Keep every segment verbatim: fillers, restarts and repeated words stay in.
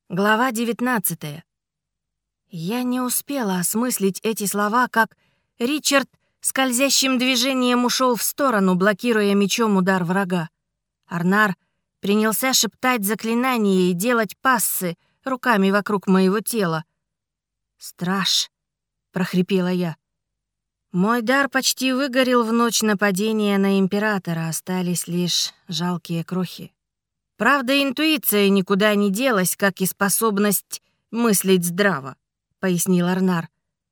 Глава девятнадцатая. Я не успела осмыслить эти слова, как Ричард скользящим движением ушел в сторону, блокируя мечом удар врага. Арнар принялся шептать заклинания и делать пассы руками вокруг моего тела. «Страж!» — прохрипела я. Мой дар почти выгорел в ночь нападения на императора, остались лишь жалкие крохи. Правда, интуиция никуда не делась, как и способность мыслить здраво, — пояснил Арнар.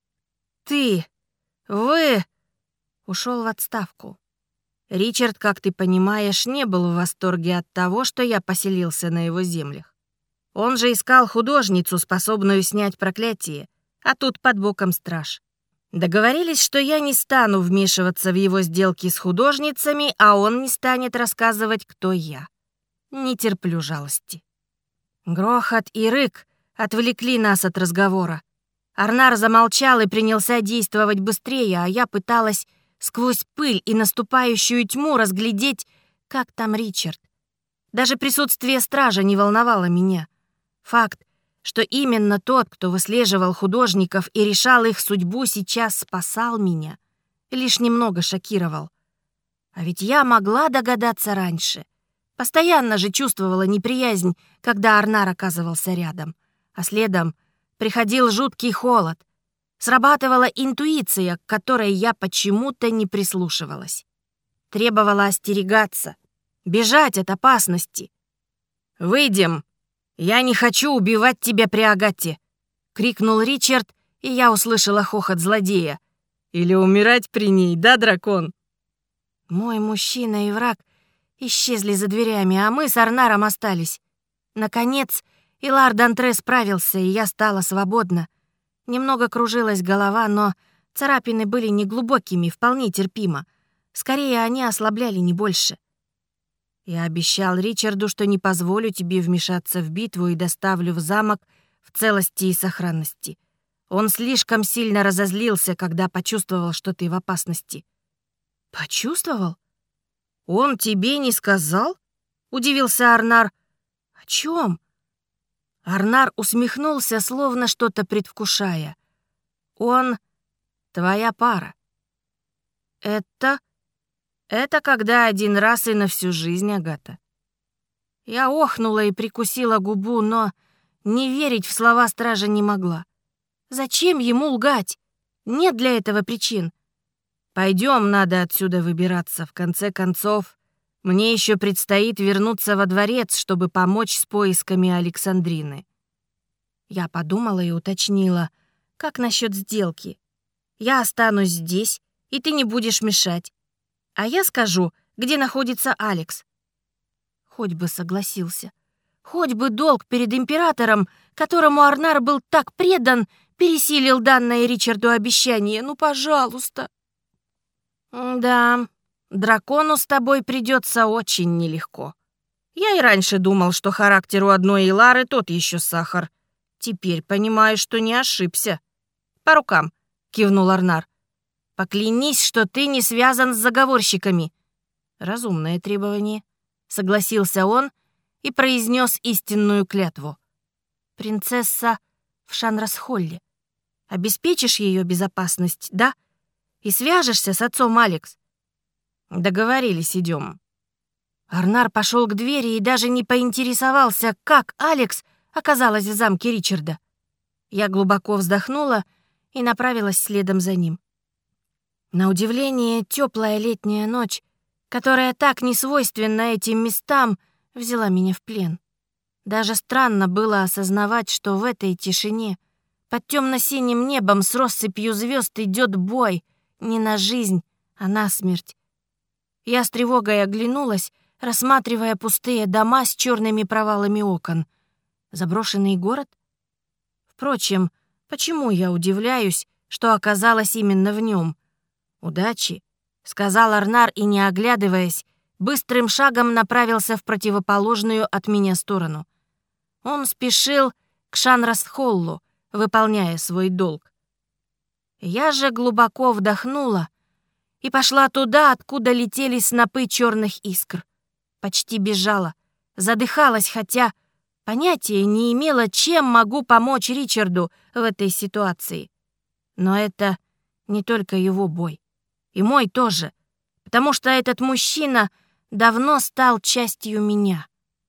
Ты, вы... ушел в отставку. Ричард, как ты понимаешь, не был в восторге от того, что я поселился на его землях. Он же искал художницу, способную снять проклятие, а тут под боком страж. Договорились, что я не стану вмешиваться в его сделки с художницами, а он не станет рассказывать, кто я. Не терплю жалости. Грохот и рык отвлекли нас от разговора. Арнар замолчал и принялся действовать быстрее, а я пыталась сквозь пыль и наступающую тьму разглядеть, как там Ричард. Даже присутствие стража не волновало меня. Факт, что именно тот, кто выслеживал художников и решал их судьбу, сейчас спасал меня, лишь немного шокировал. А ведь я могла догадаться раньше. Постоянно же чувствовала неприязнь, когда Арнар оказывался рядом. А следом приходил жуткий холод. Срабатывала интуиция, к которой я почему-то не прислушивалась. Требовала остерегаться, бежать от опасности. «Выйдем! Я не хочу убивать тебя при Агате!» — крикнул Ричард, и я услышала хохот злодея. «Или умирать при ней, да, дракон?» Мой мужчина и враг исчезли за дверями, а мы с Арнаром остались. Наконец, Илар Д'Антре справился, и я стала свободна. Немного кружилась голова, но царапины были неглубокими, вполне терпимо. Скорее, они ослабляли, не больше. Я обещал Ричарду, что не позволю тебе вмешаться в битву и доставлю в замок в целости и сохранности. Он слишком сильно разозлился, когда почувствовал, что ты в опасности. Почувствовал? «Он тебе не сказал?» — удивился Арнар. «О чем?» Арнар усмехнулся, словно что-то предвкушая. «Он твоя пара». «Это? Это когда один раз и на всю жизнь, Агата». Я охнула и прикусила губу, но не верить в слова стража не могла. Зачем ему лгать? Нет для этого причин. Пойдем, надо отсюда выбираться. В конце концов, мне еще предстоит вернуться во дворец, чтобы помочь с поисками Александрины. Я подумала и уточнила, как насчет сделки? Я останусь здесь, и ты не будешь мешать. А я скажу, где находится Алекс. Хоть бы согласился. Хоть бы долг перед императором, которому Арнар был так предан, пересилил данное Ричарду обещание. Ну, пожалуйста. «Да, дракону с тобой придется очень нелегко. Я и раньше думал, что характер у одной Илары тот еще сахар. Теперь понимаю, что не ошибся. По рукам», — кивнул Арнар. «Поклянись, что ты не связан с заговорщиками». «Разумное требование», — согласился он и произнес истинную клятву. «Принцесса в Шанрасхолле. Обеспечишь ее безопасность, да? И свяжешься с отцом Алекс?» «Договорились, идем». Арнар пошел к двери и даже не поинтересовался, как Алекс оказалась в замке Ричарда. Я глубоко вздохнула и направилась следом за ним. На удивление, теплая летняя ночь, которая так несвойственна этим местам, взяла меня в плен. Даже странно было осознавать, что в этой тишине, под темно-синим небом с россыпью звезд идет бой, не на жизнь, а на смерть. Я с тревогой оглянулась, рассматривая пустые дома с черными провалами окон. Заброшенный город? Впрочем, почему я удивляюсь, что оказалась именно в нем? «Удачи», — сказал Арнар и, не оглядываясь, быстрым шагом направился в противоположную от меня сторону. Он спешил к Шанрасхоллу, выполняя свой долг. Я же глубоко вдохнула и пошла туда, откуда летели снопы черных искр. Почти бежала, задыхалась, хотя Понятия не имела, чем могу помочь Ричарду в этой ситуации. Но это не только его бой. И мой тоже. Потому что этот мужчина давно стал частью меня.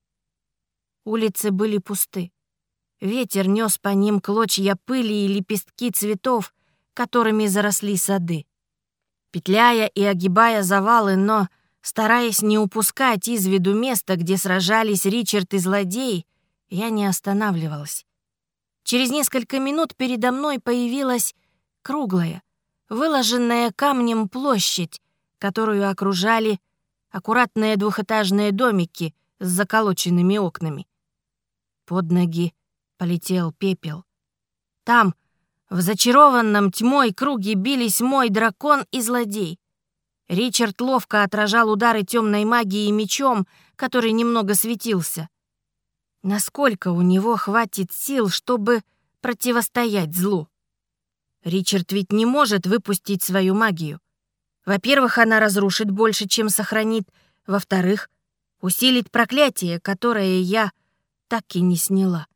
Улицы были пусты. Ветер нес по ним клочья пыли и лепестки цветов, которыми заросли сады. Петляя и огибая завалы, но стараясь не упускать из виду место, где сражались Ричард и злодей, я не останавливалась. Через несколько минут передо мной появилась круглая, выложенная камнем площадь, которую окружали аккуратные двухэтажные домики с заколоченными окнами. Под ноги полетел пепел. Там, в зачарованном тьмой круге, бились мой дракон и злодей. Ричард ловко отражал удары темной магии мечом, который немного светился. Насколько у него хватит сил, чтобы противостоять злу? Ричард ведь не может выпустить свою магию. Во-первых, она разрушит больше, чем сохранит. Во-вторых, усилит проклятие, которое я так и не сняла.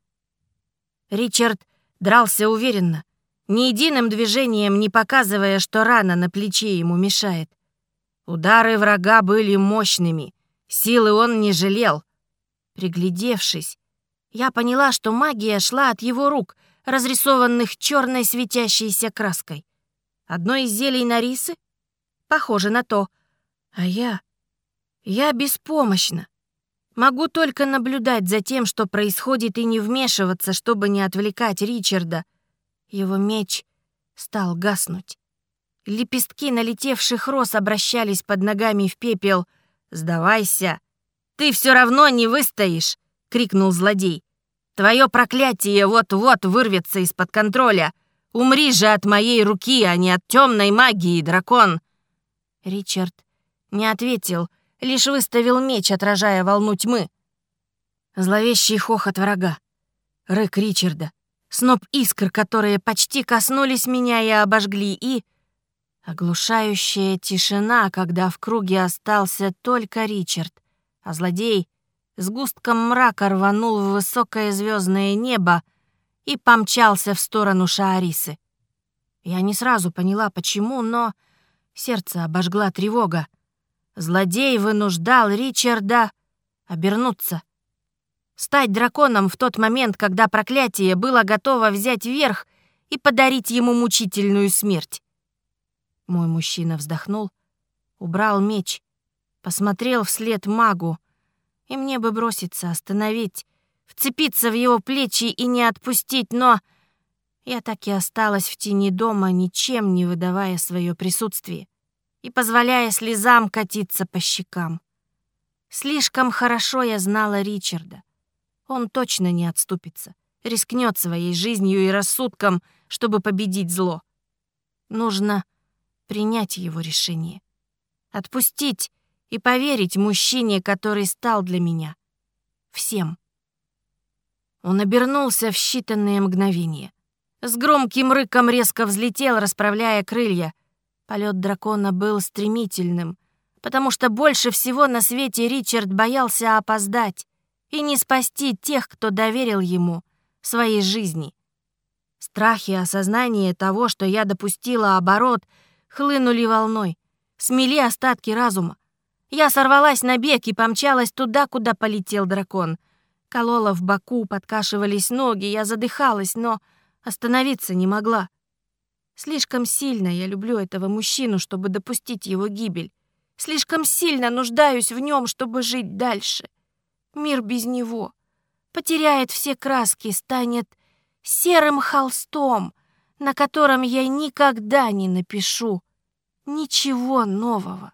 Ричард дрался уверенно, ни единым движением не показывая, что рана на плече ему мешает. Удары врага были мощными, силы он не жалел. Приглядевшись, я поняла, что магия шла от его рук, разрисованных черной светящейся краской. Одно из зелий Нарисы? Похоже на то. А я... Я беспомощна. Могу только наблюдать за тем, что происходит, и не вмешиваться, чтобы не отвлекать Ричарда. Его меч стал гаснуть. Лепестки налетевших роз обращались под ногами в пепел. «Сдавайся! Ты все равно не выстоишь!» — крикнул злодей. «Твое проклятие вот-вот вырвется из-под контроля. Умри же от моей руки, а не от темной магии, дракон!» Ричард не ответил, лишь выставил меч, отражая волну тьмы. Зловещий хохот врага, рык Ричарда, сноп искр, которые почти коснулись меня и обожгли, и оглушающая тишина, когда в круге остался только Ричард, а злодей с густком мрака рванул в высокое звездное небо и помчался в сторону Шаарисы. Я не сразу поняла, почему, но сердце обожгла тревога. Злодей вынуждал Ричарда обернуться. Стать драконом в тот момент, когда проклятие было готово взять верх и подарить ему мучительную смерть. Мой мужчина вздохнул, убрал меч, посмотрел вслед магу, и мне бы броситься, остановить, вцепиться в его плечи и не отпустить, но я так и осталась в тени дома, ничем не выдавая свое присутствие и позволяя слезам катиться по щекам. Слишком хорошо я знала Ричарда. Он точно не отступится, рискнет своей жизнью и рассудком, чтобы победить зло. Нужно принять его решение, отпустить и поверить мужчине, который стал для меня всем. Он обернулся в считанные мгновения. С громким рыком резко взлетел, расправляя крылья. Полет дракона был стремительным, потому что больше всего на свете Ричард боялся опоздать и не спасти тех, кто доверил ему своей жизни. Страх и осознание того, что я допустила оборот, хлынули волной, смели остатки разума. Я сорвалась на бег и помчалась туда, куда полетел дракон. Колола в боку, подкашивались ноги, я задыхалась, но остановиться не могла. Слишком сильно я люблю этого мужчину, чтобы допустить его гибель. Слишком сильно нуждаюсь в нем, чтобы жить дальше. Мир без него потеряет все краски, станет серым холстом, на котором я никогда не напишу ничего нового.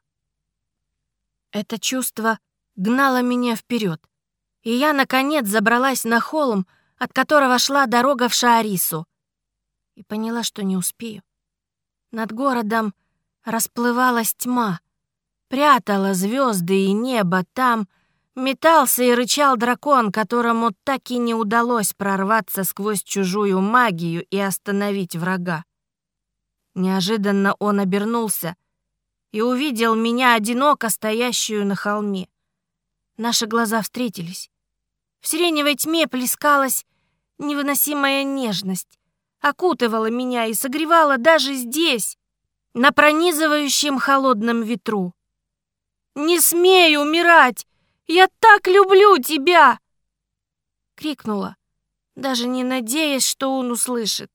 Это чувство гнало меня вперед, и я, наконец, забралась на холм, от которого шла дорога в Шаарису, и поняла, что не успею. Над городом расплывалась тьма, прятала звезды и небо. Там метался и рычал дракон, которому так и не удалось прорваться сквозь чужую магию и остановить врага. Неожиданно он обернулся и увидел меня одиноко стоящую на холме. Наши глаза встретились. В сиреневой тьме плескалась невыносимая нежность, окутывала меня и согревала даже здесь, на пронизывающем холодном ветру. «Не смей умирать! Я так люблю тебя!» крикнула, даже не надеясь, что он услышит.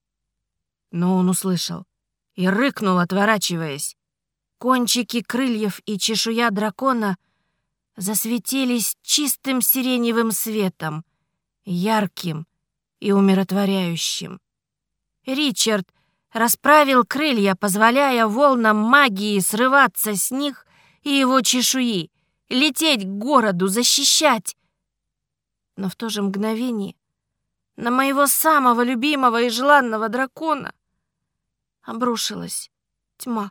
Но он услышал и рыкнул, отворачиваясь. Кончики крыльев и чешуя дракона засветились чистым сиреневым светом, ярким и умиротворяющим. Ричард расправил крылья, позволяя волнам магии срываться с них и его чешуи, лететь к городу, защищать. Но в то же мгновение на моего самого любимого и желанного дракона обрушилась тьма.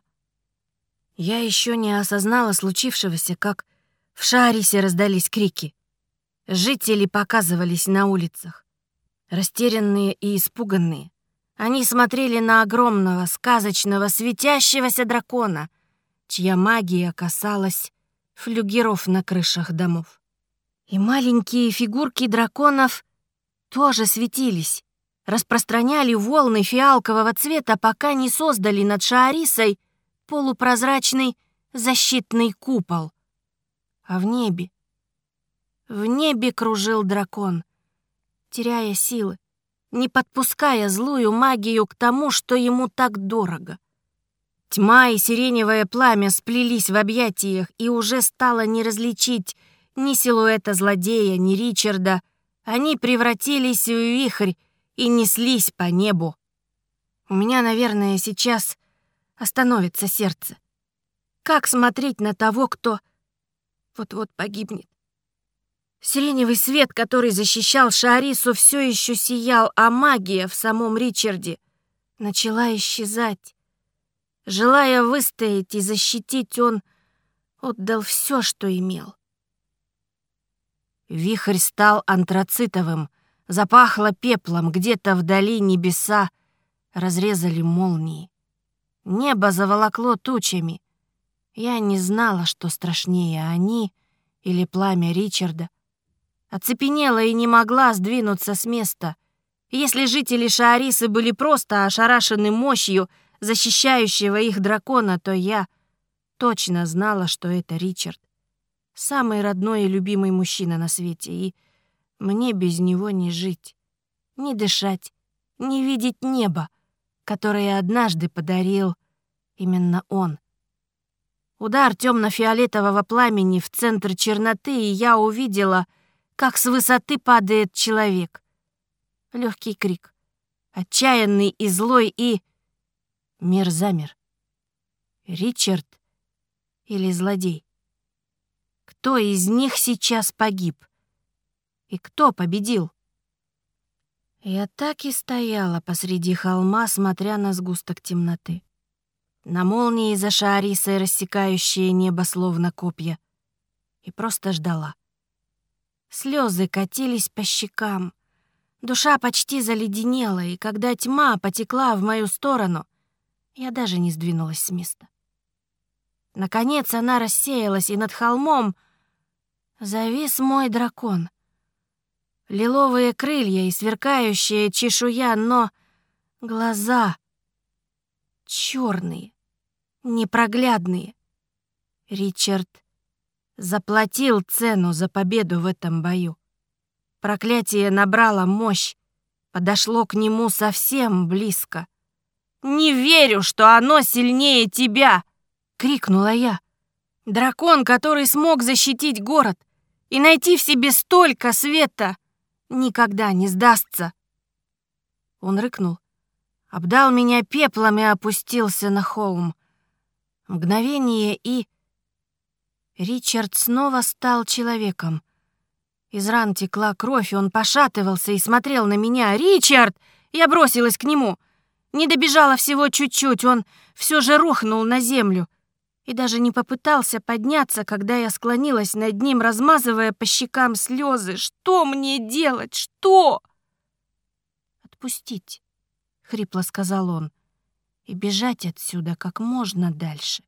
Я еще не осознала случившегося, как в Шаарисе раздались крики. Жители показывались на улицах, растерянные и испуганные. Они смотрели на огромного, сказочного, светящегося дракона, чья магия касалась флюгеров на крышах домов. И маленькие фигурки драконов тоже светились, распространяли волны фиалкового цвета, пока не создали над Шаарисой полупрозрачный защитный купол. А в небе, в небе кружил дракон, теряя силы, не подпуская злую магию к тому, что ему так дорого. Тьма и сиреневое пламя сплелись в объятиях, и уже стало не различить ни силуэта злодея, ни Ричарда. Они превратились в вихрь и неслись по небу. У меня, наверное, сейчас остановится сердце. Как смотреть на того, кто вот-вот погибнет? Сиреневый свет, который защищал Шаарису, все еще сиял, а магия в самом Ричарде начала исчезать. Желая выстоять и защитить, он отдал все, что имел. Вихрь стал антрацитовым, запахло пеплом, где-то вдали небеса разрезали молнии. Небо заволокло тучами. Я не знала, что страшнее, они или пламя Ричарда. Оцепенела и не могла сдвинуться с места. Если жители Шаарисы были просто ошарашены мощью защищающего их дракона, то я точно знала, что это Ричард. Самый родной и любимый мужчина на свете, и мне без него не жить, не дышать, не видеть неба, которое однажды подарил именно он. Удар темно-фиолетового пламени в центр черноты, и я увидела, как с высоты падает человек. Легкий крик, отчаянный и злой, и мир замер. Ричард или злодей? Кто из них сейчас погиб? И кто победил? Я так и стояла посреди холма, смотря на сгусток темноты. На молнии за Шаарисой, рассекающие небо словно копья. И просто ждала. Слезы катились по щекам. Душа почти заледенела, и когда тьма потекла в мою сторону, я даже не сдвинулась с места. Наконец она рассеялась, и над холмом завис мой дракон. Лиловые крылья и сверкающая чешуя, но глаза черные, непроглядные. Ричард заплатил цену за победу в этом бою. Проклятие набрало мощь, подошло к нему совсем близко. «Не верю, что оно сильнее тебя!» — крикнула я. «Дракон, который смог защитить город и найти в себе столько света, никогда не сдастся!» Он рыкнул, обдал меня пеплом и опустился на холм. Мгновение, и Ричард снова стал человеком. Из ран текла кровь, и он пошатывался и смотрел на меня. «Ричард!» Я бросилась к нему. Не добежала всего чуть-чуть, он все же рухнул на землю и даже не попытался подняться, когда я склонилась над ним, размазывая по щекам слезы. «Что мне делать? Что?» «Отпустить», — хрипло сказал он, — «и бежать отсюда как можно дальше.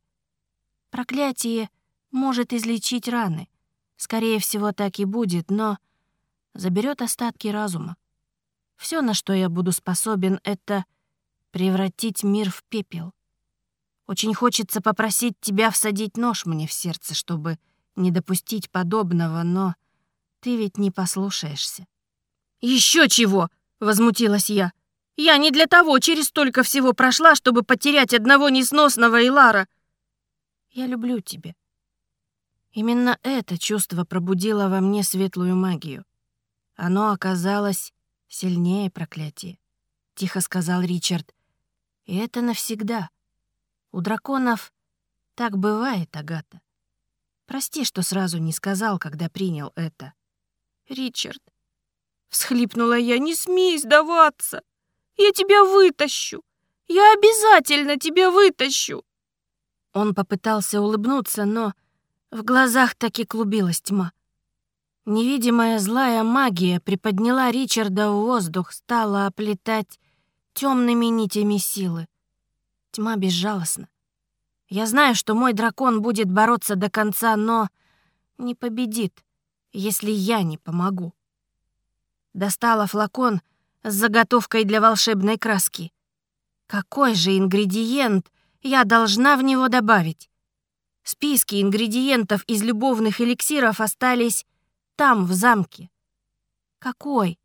Проклятие может излечить раны. Скорее всего, так и будет, но заберет остатки разума. Все, на что я буду способен, это превратить мир в пепел. Очень хочется попросить тебя всадить нож мне в сердце, чтобы не допустить подобного, но ты ведь не послушаешься». «Еще чего!» — возмутилась я. «Я не для того через столько всего прошла, чтобы потерять одного несносного Илара. Я люблю тебя». Именно это чувство пробудило во мне светлую магию. Оно оказалось сильнее проклятия, — тихо сказал Ричард. И это навсегда. У драконов так бывает, Агата. Прости, что сразу не сказал, когда принял это. «Ричард», — всхлипнула я, — «не смей сдаваться. Я тебя вытащу. Я обязательно тебя вытащу». Он попытался улыбнуться, но в глазах таки клубилась тьма. Невидимая злая магия приподняла Ричарда в воздух, стала оплетать темными нитями силы. Тьма безжалостна. Я знаю, что мой дракон будет бороться до конца, но не победит, если я не помогу. Достала флакон с заготовкой для волшебной краски. Какой же ингредиент я должна в него добавить? Списки ингредиентов из любовных эликсиров остались там, в замке. Какой?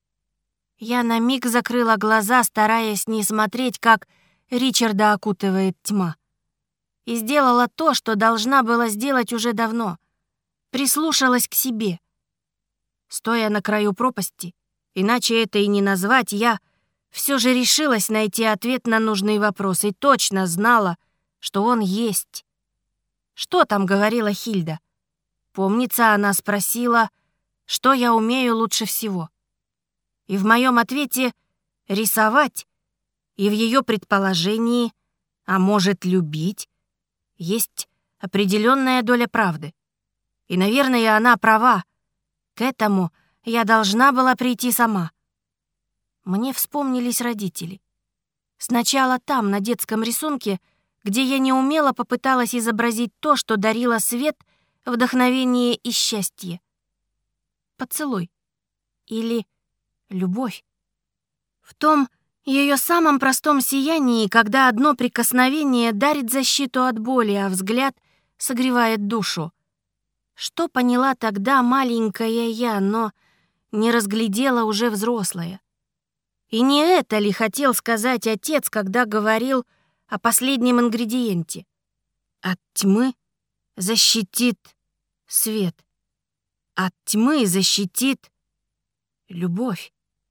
Я на миг закрыла глаза, стараясь не смотреть, как Ричарда окутывает тьма. И сделала то, что должна была сделать уже давно. Прислушалась к себе. Стоя на краю пропасти, иначе это и не назвать, я все же решилась найти ответ на нужный вопрос и точно знала, что он есть. Что там говорила Хильда? Помнится, она спросила, что я умею лучше всего. И в моем ответе рисовать, и в ее предположении, а может, любить, есть определенная доля правды. И, наверное, она права. К этому я должна была прийти сама. Мне вспомнились родители. Сначала там, на детском рисунке, где я неумело попыталась изобразить то, что дарило свет, вдохновение и счастье. Поцелуй. Или любовь. В том ее самом простом сиянии, когда одно прикосновение дарит защиту от боли, а взгляд согревает душу. Что поняла тогда маленькая я, но не разглядела уже взрослая? И не это ли хотел сказать отец, когда говорил о последнем ингредиенте? От тьмы защитит свет. От тьмы защитит любовь.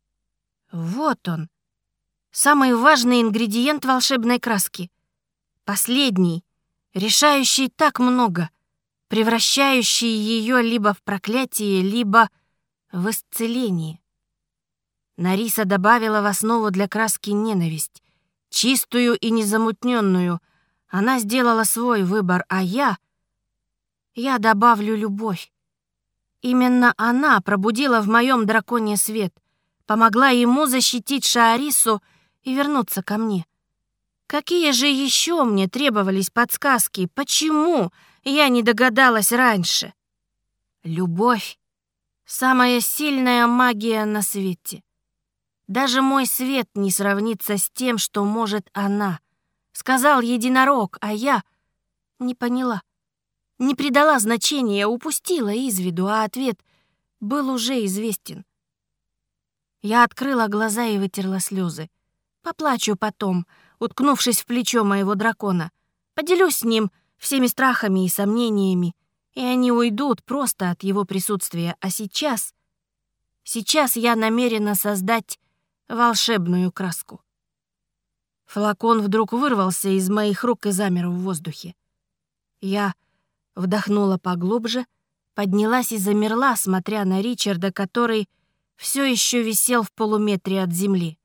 Вот он, самый важный ингредиент волшебной краски. Последний, решающий так много, превращающий ее либо в проклятие, либо в исцеление. Нариса добавила в основу для краски ненависть, чистую и незамутненную. Она сделала свой выбор, а я... Я добавлю любовь. Именно она пробудила в моем драконе свет, помогла ему защитить Шаарису и вернуться ко мне. Какие же еще мне требовались подсказки? Почему я не догадалась раньше? Любовь — самая сильная магия на свете. Даже мой свет не сравнится с тем, что может она. Сказал единорог, а я не поняла. Не придала значения, упустила из виду, а ответ был уже известен. Я открыла глаза и вытерла слезы. Поплачу потом, уткнувшись в плечо моего дракона. Поделюсь с ним всеми страхами и сомнениями, и они уйдут просто от его присутствия. А сейчас... Сейчас я намерена создать волшебную краску. Флакон вдруг вырвался из моих рук и замер в воздухе. Я вдохнула поглубже, поднялась и замерла, смотря на Ричарда, который все еще висел в полуметре от земли.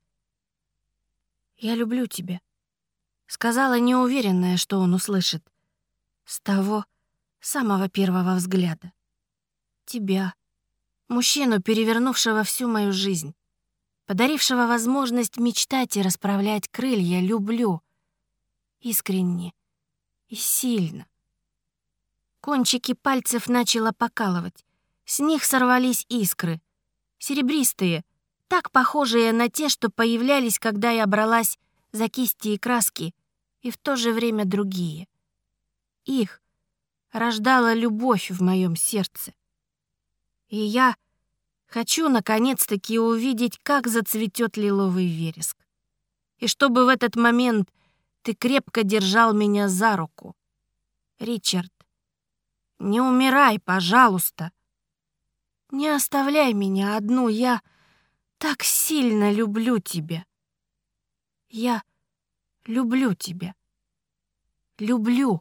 «Я люблю тебя», — сказала, неуверенная, что он услышит. С того самого первого взгляда. Тебя, мужчину, перевернувшего всю мою жизнь, подарившего возможность мечтать и расправлять крылья, люблю. Искренне и сильно. Кончики пальцев начало покалывать. С них сорвались искры. серебристые, так похожие на те, что появлялись, когда я бралась за кисти и краски, и в то же время другие. Их рождала любовь в моем сердце. И я хочу наконец-таки увидеть, как зацветет лиловый вереск. И чтобы в этот момент ты крепко держал меня за руку. Ричард, не умирай, пожалуйста. Не оставляй меня одну, я так сильно люблю тебя. Я люблю тебя. Люблю.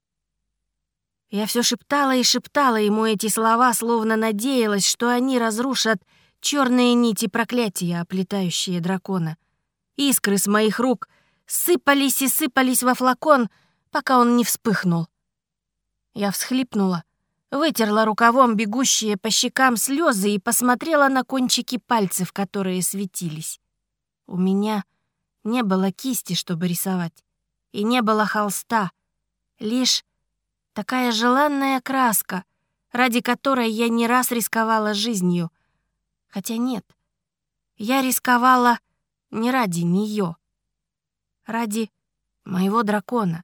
Я все шептала и шептала ему эти слова, словно надеялась, что они разрушат черные нити проклятия, оплетающие дракона. Искры с моих рук сыпались и сыпались во флакон, пока он не вспыхнул. Я всхлипнула, вытерла рукавом бегущие по щекам слезы и посмотрела на кончики пальцев, которые светились. У меня не было кисти, чтобы рисовать, и не было холста, лишь такая желанная краска, ради которой я не раз рисковала жизнью. Хотя нет, я рисковала не ради нее, ради моего дракона.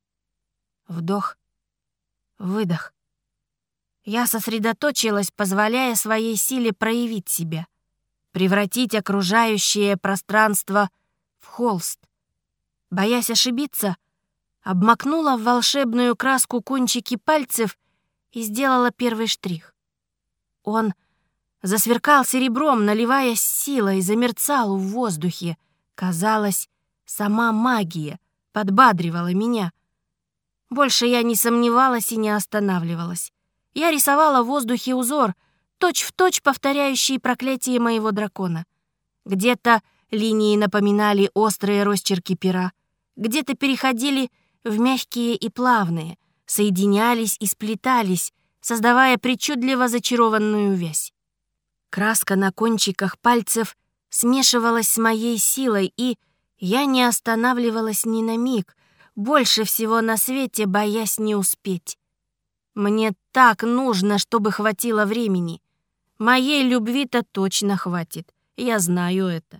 Вдох, выдох. Я сосредоточилась, позволяя своей силе проявить себя, превратить окружающее пространство в холст. Боясь ошибиться, обмакнула в волшебную краску кончики пальцев и сделала первый штрих. Он засверкал серебром, наливаясь силой, замерцал в воздухе. Казалось, сама магия подбадривала меня. Больше я не сомневалась и не останавливалась. Я рисовала в воздухе узор, точь-в-точь повторяющий проклятие моего дракона. Где-то линии напоминали острые росчерки пера, где-то переходили в мягкие и плавные, соединялись и сплетались, создавая причудливо зачарованную вязь. Краска на кончиках пальцев смешивалась с моей силой, и я не останавливалась ни на миг, больше всего на свете боясь не успеть. Мне так нужно, чтобы хватило времени. Моей любви-то точно хватит, я знаю это.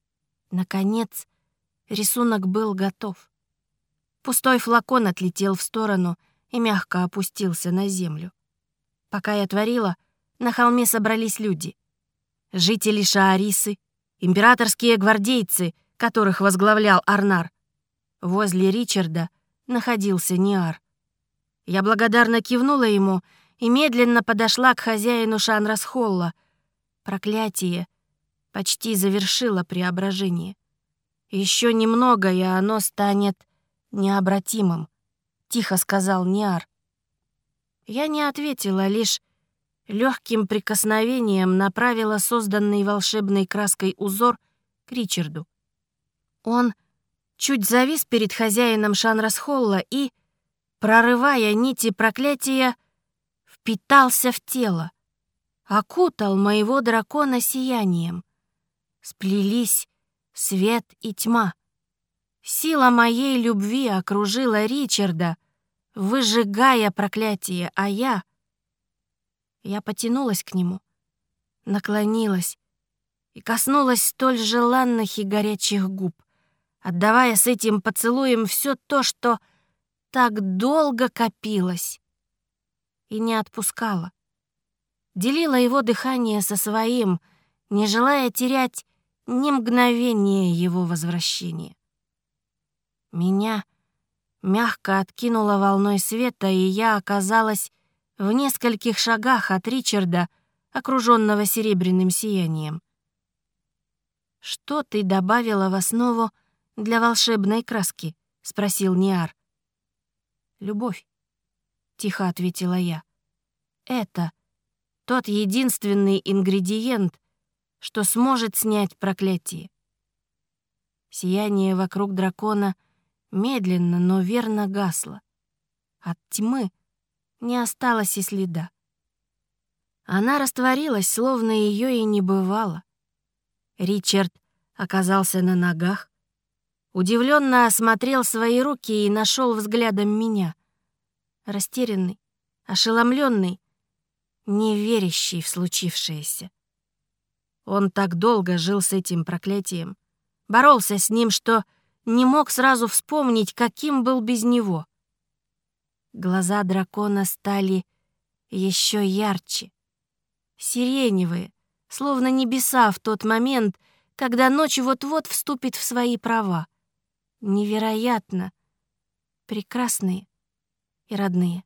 Наконец, рисунок был готов. Пустой флакон отлетел в сторону и мягко опустился на землю. Пока я творила, на холме собрались люди. Жители Шаарисы, императорские гвардейцы, которых возглавлял Арнар. Возле Ричарда находился Ниар. Я благодарно кивнула ему и медленно подошла к хозяину Шанрасхолла. Проклятие почти завершило преображение. Еще немного, и оно станет необратимым, — тихо сказал Ниар. Я не ответила, лишь легким прикосновением направила созданный волшебной краской узор к Ричарду. Он чуть завис перед хозяином Шанрасхолла и, прорывая нити проклятия, впитался в тело, окутал моего дракона сиянием. Сплелись свет и тьма. Сила моей любви окружила Ричарда, выжигая проклятие, а я... Я потянулась к нему, наклонилась и коснулась столь желанных и горячих губ, отдавая с этим поцелуем все то, что так долго копилось, и не отпускала. Делила его дыхание со своим, не желая терять ни мгновения его возвращения. Меня мягко откинуло волной света, и я оказалась в нескольких шагах от Ричарда, окруженного серебряным сиянием. «Что ты добавила в основу для волшебной краски?» — спросил Ниар. «Любовь», — тихо ответила я. «Это тот единственный ингредиент, что сможет снять проклятие». Сияние вокруг дракона медленно, но верно гасло. От тьмы не осталось и следа. Она растворилась, словно ее и не бывало. Ричард оказался на ногах, удивленно осмотрел свои руки и нашел взглядом меня. Растерянный, ошеломленный, не верящий в случившееся. Он так долго жил с этим проклятием, боролся с ним, что не мог сразу вспомнить, каким был без него. Глаза дракона стали еще ярче, сиреневые, словно небеса в тот момент, когда ночь вот-вот вступит в свои права. Невероятно прекрасные и родные.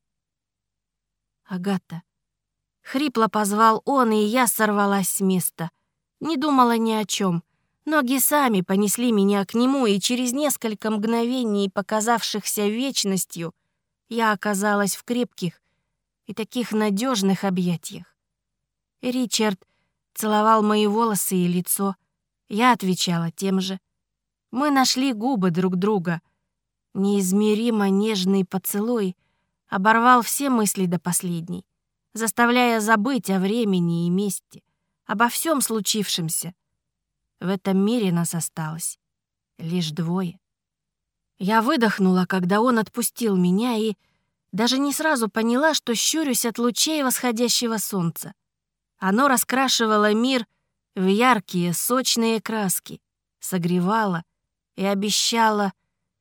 «Агата!» — хрипло позвал он, и я сорвалась с места. Не думала ни о чем. Ноги сами понесли меня к нему, и через несколько мгновений, показавшихся вечностью, я оказалась в крепких и таких надежных объятиях. Ричард целовал мои волосы и лицо. Я отвечала тем же. Мы нашли губы друг друга. Неизмеримо нежный поцелуй оборвал все мысли до последней, заставляя забыть о времени и месте, обо всем случившемся. В этом мире нас осталось лишь двое. Я выдохнула, когда он отпустил меня, и даже не сразу поняла, что щурюсь от лучей восходящего солнца. Оно раскрашивало мир в яркие, сочные краски, согревало и обещало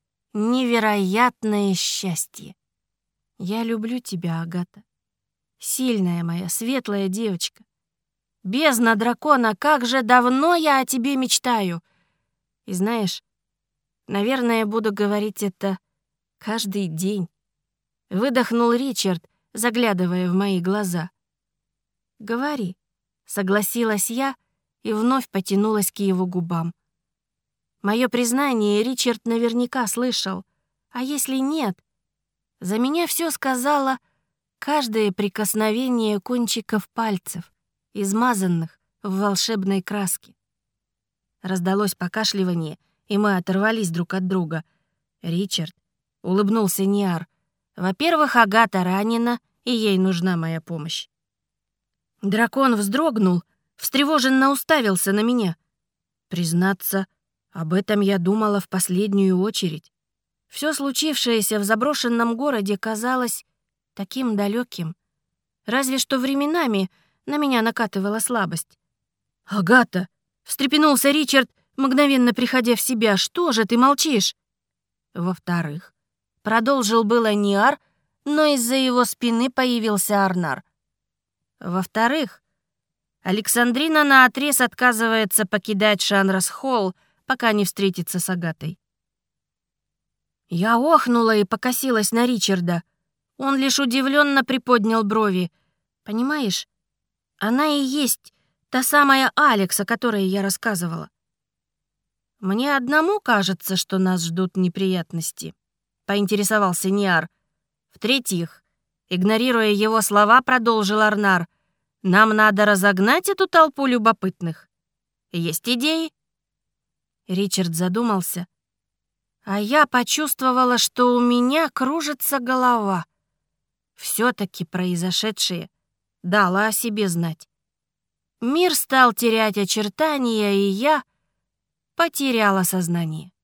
невероятное счастье. Я люблю тебя, Агата. Сильная моя, светлая девочка. Бездна дракона, как же давно я о тебе мечтаю. И знаешь, наверное, буду говорить это каждый день. Выдохнул Ричард, заглядывая в мои глаза. «Говори», — согласилась я и вновь потянулась к его губам. Мое признание Ричард наверняка слышал, а если нет, за меня все сказала каждое прикосновение кончиков пальцев, измазанных в волшебной краске. Раздалось покашливание, и мы оторвались друг от друга. «Ричард», — улыбнулся Ниар, — «во-первых, Агата ранена, и ей нужна моя помощь». Дракон вздрогнул, встревоженно уставился на меня. Признаться, об этом я думала в последнюю очередь. Все случившееся в заброшенном городе казалось таким далеким. Разве что временами на меня накатывала слабость. «Агата!» — встрепенулся Ричард, мгновенно приходя в себя. «Что же ты молчишь?» Во-вторых, продолжил было Ниар, но из-за его спины появился Арнар. Во-вторых, Александрина наотрез отказывается покидать Шанрас-Холл, пока не встретится с Агатой. Я охнула и покосилась на Ричарда. Он лишь удивленно приподнял брови. «Понимаешь, она и есть та самая Алекс, о которой я рассказывала. Мне одному кажется, что нас ждут неприятности», — поинтересовался Ниар. «В-третьих, игнорируя его слова, продолжил Арнар, нам надо разогнать эту толпу любопытных. Есть идеи?» Ричард задумался, а я почувствовала, что у меня кружится голова. Все-таки произошедшее дало о себе знать. Мир стал терять очертания, и я потеряла сознание.